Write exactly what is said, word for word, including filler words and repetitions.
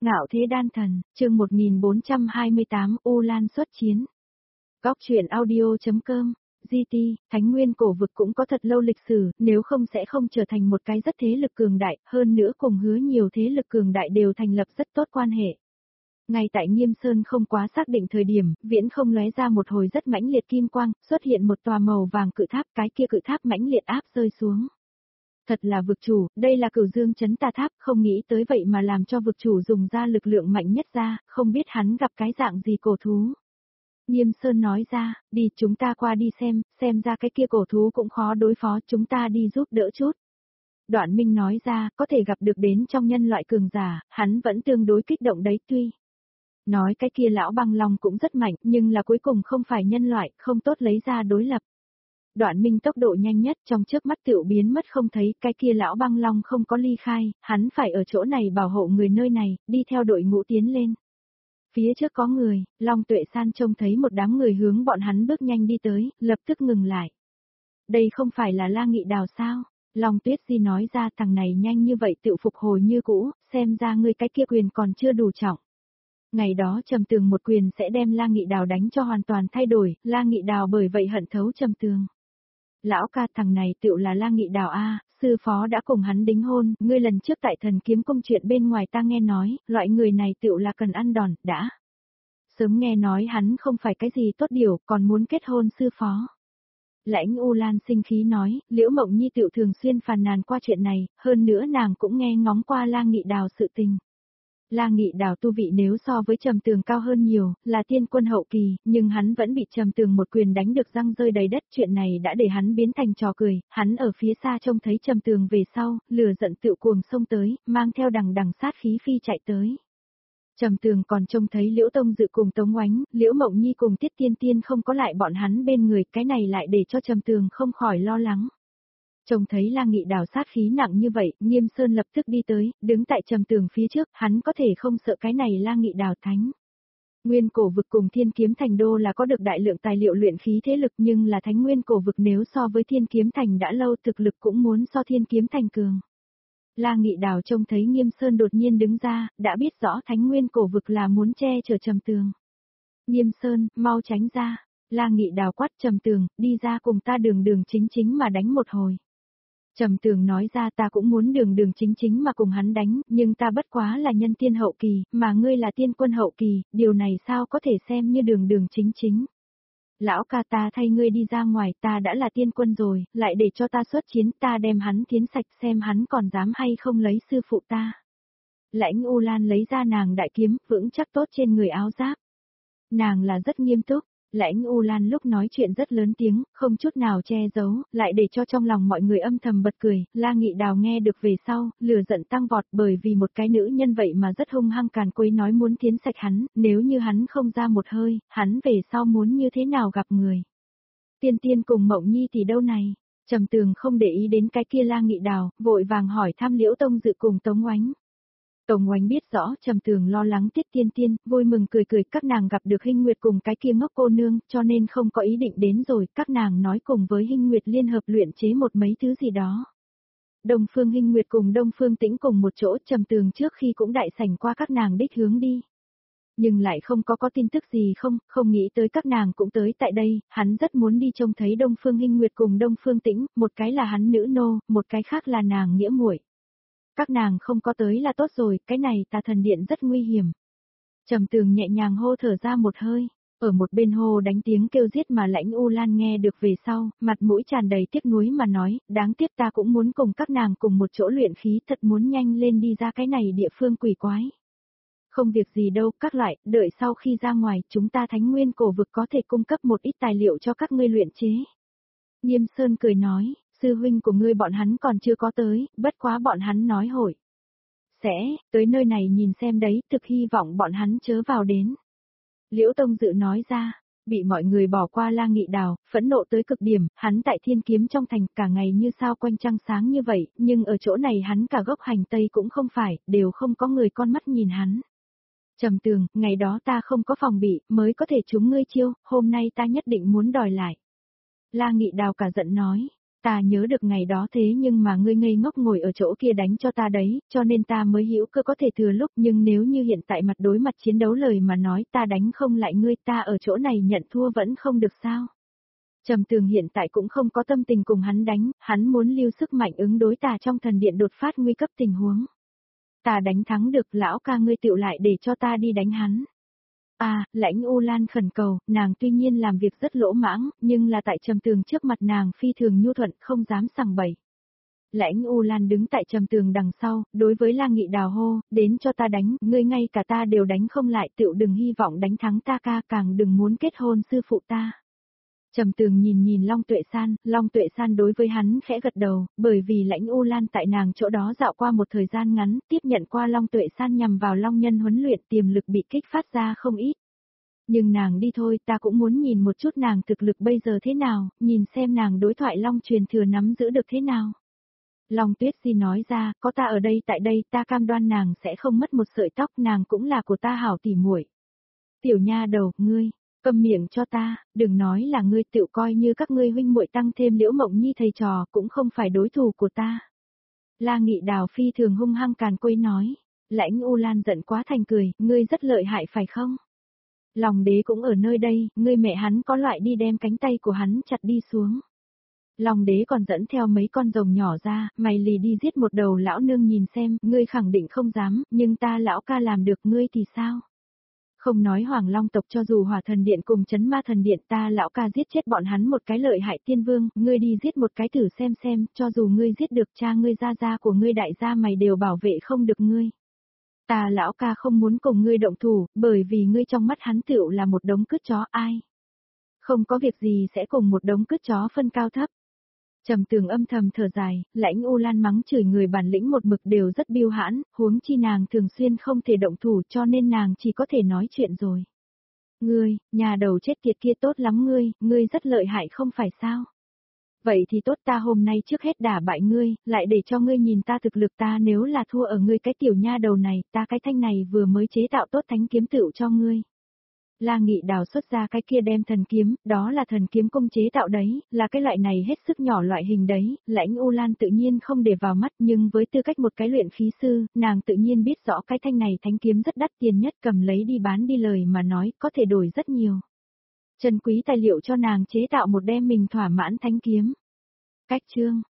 Ngạo thế đan thần, chương một nghìn bốn trăm hai mươi tám U Lan xuất chiến. Góc truyện audio.com, giê tê, Thánh Nguyên cổ vực cũng có thật lâu lịch sử, nếu không sẽ không trở thành một cái rất thế lực cường đại, hơn nữa cùng hứa nhiều thế lực cường đại đều thành lập rất tốt quan hệ. Ngay tại Nghiêm Sơn không quá xác định thời điểm, viễn không lóe ra một hồi rất mãnh liệt kim quang, xuất hiện một tòa màu vàng cự tháp, cái kia cự tháp mãnh liệt áp rơi xuống. Thật là vực chủ, đây là Cửu Dương Chấn Tà Tháp, không nghĩ tới vậy mà làm cho vực chủ dùng ra lực lượng mạnh nhất ra, không biết hắn gặp cái dạng gì cổ thú. Nghiêm Sơn nói ra, đi chúng ta qua đi xem, xem ra cái kia cổ thú cũng khó đối phó, chúng ta đi giúp đỡ chút. Đoạn Minh nói ra, có thể gặp được đến trong nhân loại cường giả, hắn vẫn tương đối kích động đấy tuy. Nói cái kia lão băng long cũng rất mạnh, nhưng là cuối cùng không phải nhân loại, không tốt lấy ra đối lập. Đoạn Minh tốc độ nhanh nhất trong trước mắt tựu biến mất không thấy, cái kia lão băng long không có ly khai, hắn phải ở chỗ này bảo hộ người nơi này, đi theo đội ngũ tiến lên. Phía trước có người, Long Tuệ San trông thấy một đám người hướng bọn hắn bước nhanh đi tới, lập tức ngừng lại. Đây không phải là La Nghị Đào sao? Long Tuyết Di nói ra thằng này nhanh như vậy tựu phục hồi như cũ, xem ra ngươi cái kia quyền còn chưa đủ trọng. Ngày đó Trầm Tường một quyền sẽ đem La Nghị Đào đánh cho hoàn toàn thay đổi, La Nghị Đào bởi vậy hận thấu Trầm Tường. Lão ca thằng này tựu là La Nghị Đào a, sư phó đã cùng hắn đính hôn, ngươi lần trước tại Thần Kiếm Cung chuyện bên ngoài ta nghe nói, loại người này tựu là cần ăn đòn, đã. Sớm nghe nói hắn không phải cái gì tốt điều, còn muốn kết hôn sư phó. Lãnh U Lan sinh khí nói, Liễu Mộng Nhi tựu thường xuyên phàn nàn qua chuyện này, hơn nữa nàng cũng nghe ngóng qua La Nghị Đào sự tình. La Nghị Đào tu vị nếu so với Trầm Tường cao hơn nhiều, là tiên quân hậu kỳ, nhưng hắn vẫn bị Trầm Tường một quyền đánh được răng rơi đầy đất, chuyện này đã để hắn biến thành trò cười, hắn ở phía xa trông thấy Trầm Tường về sau, lửa giận tựu cuồng xông tới, mang theo đằng đằng sát khí phi chạy tới. Trầm Tường còn trông thấy Liễu Tông Dự cùng Tống Oánh, Liễu Mộng Nhi cùng Tiết Tiên Tiên không có lại bọn hắn bên người, cái này lại để cho Trầm Tường không khỏi lo lắng. Trông thấy La Nghị Đào sát khí nặng như vậy, Nghiêm Sơn lập tức đi tới, đứng tại Trầm Tường phía trước, hắn có thể không sợ cái này La Nghị Đào thánh. Nguyên cổ vực cùng Thiên Kiếm Thành đô là có được đại lượng tài liệu luyện khí thế lực, nhưng là Thánh Nguyên cổ vực nếu so với Thiên Kiếm Thành đã lâu thực lực cũng muốn so Thiên Kiếm Thành cường. La Nghị Đào trông thấy Nghiêm Sơn đột nhiên đứng ra, đã biết rõ Thánh Nguyên cổ vực là muốn che chở Trầm Tường. Nghiêm Sơn, mau tránh ra. La Nghị Đào quát Trầm Tường, đi ra cùng ta đường đường chính chính mà đánh một hồi. Trầm Tường nói ra ta cũng muốn đường đường chính chính mà cùng hắn đánh, nhưng ta bất quá là nhân tiên hậu kỳ, mà ngươi là tiên quân hậu kỳ, điều này sao có thể xem như đường đường chính chính. Lão ca ta thay ngươi đi ra ngoài, ta đã là tiên quân rồi, lại để cho ta xuất chiến, ta đem hắn tiến sạch xem hắn còn dám hay không lấy sư phụ ta. Lãnh U Lan lấy ra nàng đại kiếm, vững chắc tốt trên người áo giáp. Nàng là rất nghiêm túc. Lãnh U Lan lúc nói chuyện rất lớn tiếng, không chút nào che giấu, lại để cho trong lòng mọi người âm thầm bật cười. La Nghị Đào nghe được về sau, lửa giận tăng vọt bởi vì một cái nữ nhân vậy mà rất hung hăng càn quấy nói muốn tiến sạch hắn, nếu như hắn không ra một hơi, hắn về sau muốn như thế nào gặp người. Tiên Tiên cùng Mộng Nhi thì đâu này? Trầm Tường không để ý đến cái kia La Nghị Đào, vội vàng hỏi thăm Liễu Tông Dự cùng Tống Oánh. Tống Oánh biết rõ Trầm Tường lo lắng Tiết Tiên Tiên, vui mừng cười cười các nàng gặp được Hinh Nguyệt cùng cái kia ngốc cô nương, cho nên không có ý định đến rồi, các nàng nói cùng với Hinh Nguyệt liên hợp luyện chế một mấy thứ gì đó. Đông Phương Hinh Nguyệt cùng Đông Phương Tĩnh cùng một chỗ, Trầm Tường trước khi cũng đại sảnh qua các nàng đích hướng đi. Nhưng lại không có có tin tức gì không, không nghĩ tới các nàng cũng tới tại đây, hắn rất muốn đi trông thấy Đông Phương Hinh Nguyệt cùng Đông Phương Tĩnh, một cái là hắn nữ nô, một cái khác là nàng nghĩa muội. Các nàng không có tới là tốt rồi, cái này Tà Thần Điện rất nguy hiểm. Trầm Tường nhẹ nhàng hô thở ra một hơi, ở một bên hô đánh tiếng kêu giết mà Lãnh U Lan nghe được về sau, mặt mũi tràn đầy tiếc nuối mà nói, đáng tiếc ta cũng muốn cùng các nàng cùng một chỗ luyện khí, thật muốn nhanh lên đi ra cái này địa phương quỷ quái. Không việc gì đâu, các loại, đợi sau khi ra ngoài, chúng ta Thánh Nguyên cổ vực có thể cung cấp một ít tài liệu cho các ngươi luyện chế. Nghiêm Sơn cười nói. Sư huynh của ngươi bọn hắn còn chưa có tới, bất quá bọn hắn nói hội. Sẽ, tới nơi này nhìn xem đấy, thực hy vọng bọn hắn chớ vào đến. Liễu Tông Dự nói ra, bị mọi người bỏ qua La Nghị Đào, phẫn nộ tới cực điểm, hắn tại Thiên Kiếm trong thành cả ngày như sao quanh trăng sáng như vậy, nhưng ở chỗ này hắn cả gốc hành tây cũng không phải, đều không có người con mắt nhìn hắn. Trầm Tường, ngày đó ta không có phòng bị, mới có thể trúng ngươi chiêu, hôm nay ta nhất định muốn đòi lại. La Nghị Đào cả giận nói. Ta nhớ được ngày đó thế nhưng mà ngươi ngây ngốc ngồi ở chỗ kia đánh cho ta đấy, cho nên ta mới hữu cơ có thể thừa lúc, nhưng nếu như hiện tại mặt đối mặt chiến đấu lời mà nói ta đánh không lại ngươi, ta ở chỗ này nhận thua vẫn không được sao. Trầm Tường hiện tại cũng không có tâm tình cùng hắn đánh, hắn muốn lưu sức mạnh ứng đối ta trong thần điện đột phát nguy cấp tình huống. Ta đánh thắng được, lão ca ngươi tựu lại để cho ta đi đánh hắn. À, Lãnh U Lan khẩn cầu, nàng tuy nhiên làm việc rất lỗ mãng, nhưng là tại Trầm Tường trước mặt nàng phi thường nhu thuận, không dám sằng bậy. Lãnh U Lan đứng tại Trầm Tường đằng sau, đối với La Nghị Đào hô, đến cho ta đánh, ngươi ngay cả ta đều đánh không lại, tựu đừng hy vọng đánh thắng ta ca, càng đừng muốn kết hôn sư phụ ta. Trầm Tường nhìn nhìn Long Tuệ San, Long Tuệ San đối với hắn khẽ gật đầu, bởi vì Lãnh U Lan tại nàng chỗ đó dạo qua một thời gian ngắn, tiếp nhận qua Long Tuệ San nhằm vào Long Nhân huấn luyện tiềm lực bị kích phát ra không ít. Nhưng nàng đi thôi, ta cũng muốn nhìn một chút nàng thực lực bây giờ thế nào, nhìn xem nàng đối thoại Long truyền thừa nắm giữ được thế nào. Long Tuyết Di nói ra, có ta ở đây tại đây, ta cam đoan nàng sẽ không mất một sợi tóc, nàng cũng là của ta hảo tỉ muội. Tiểu nha đầu, ngươi, câm miệng cho ta, đừng nói là ngươi, tự coi như các ngươi huynh muội tăng thêm Liễu Mộng Nhi thầy trò, cũng không phải đối thủ của ta. La Nghị Đào phi thường hung hăng càn quấy nói, Lãnh U Lan giận quá thành cười, ngươi rất lợi hại phải không? Lòng đế cũng ở nơi đây, ngươi mẹ hắn có loại đi đem cánh tay của hắn chặt đi xuống. Long đế còn dẫn theo mấy con rồng nhỏ ra, mày lì đi giết một đầu lão nương nhìn xem, ngươi khẳng định không dám, nhưng ta lão ca làm được, ngươi thì sao? Không nói Hoàng Long tộc, cho dù Hỏa Thần Điện cùng Chấn Ma Thần Điện, ta lão ca giết chết bọn hắn một cái lợi hại tiên vương, ngươi đi giết một cái thử xem xem, cho dù ngươi giết được cha ngươi, gia gia của ngươi, đại gia mày đều bảo vệ không được ngươi. Ta lão ca không muốn cùng ngươi động thủ, bởi vì ngươi trong mắt hắn tựu là một đống cứt chó, ai? Không có việc gì sẽ cùng một đống cứt chó phân cao thấp. Trầm Tường âm thầm thở dài, Lãnh U Lan mắng chửi người bản lĩnh một mực đều rất biêu hãn, huống chi nàng thường xuyên không thể động thủ, cho nên nàng chỉ có thể nói chuyện rồi. Ngươi, nhà đầu chết tiệt kia tốt lắm ngươi, ngươi rất lợi hại không phải sao? Vậy thì tốt, ta hôm nay trước hết đả bại ngươi, lại để cho ngươi nhìn ta thực lực, ta nếu là thua ở ngươi cái tiểu nha đầu này, ta cái thanh này vừa mới chế tạo tốt thánh kiếm tựu cho ngươi. La Nghị Đào xuất ra cái kia đem thần kiếm, đó là thần kiếm công chế tạo đấy, là cái loại này hết sức nhỏ loại hình đấy, Lãnh U Lan tự nhiên không để vào mắt, nhưng với tư cách một cái luyện khí sư, nàng tự nhiên biết rõ cái thanh này thánh kiếm rất đắt tiền nhất, cầm lấy đi bán đi lời mà nói, có thể đổi rất nhiều. Trân quý tài liệu cho nàng chế tạo một đem mình thỏa mãn thánh kiếm. Cách chương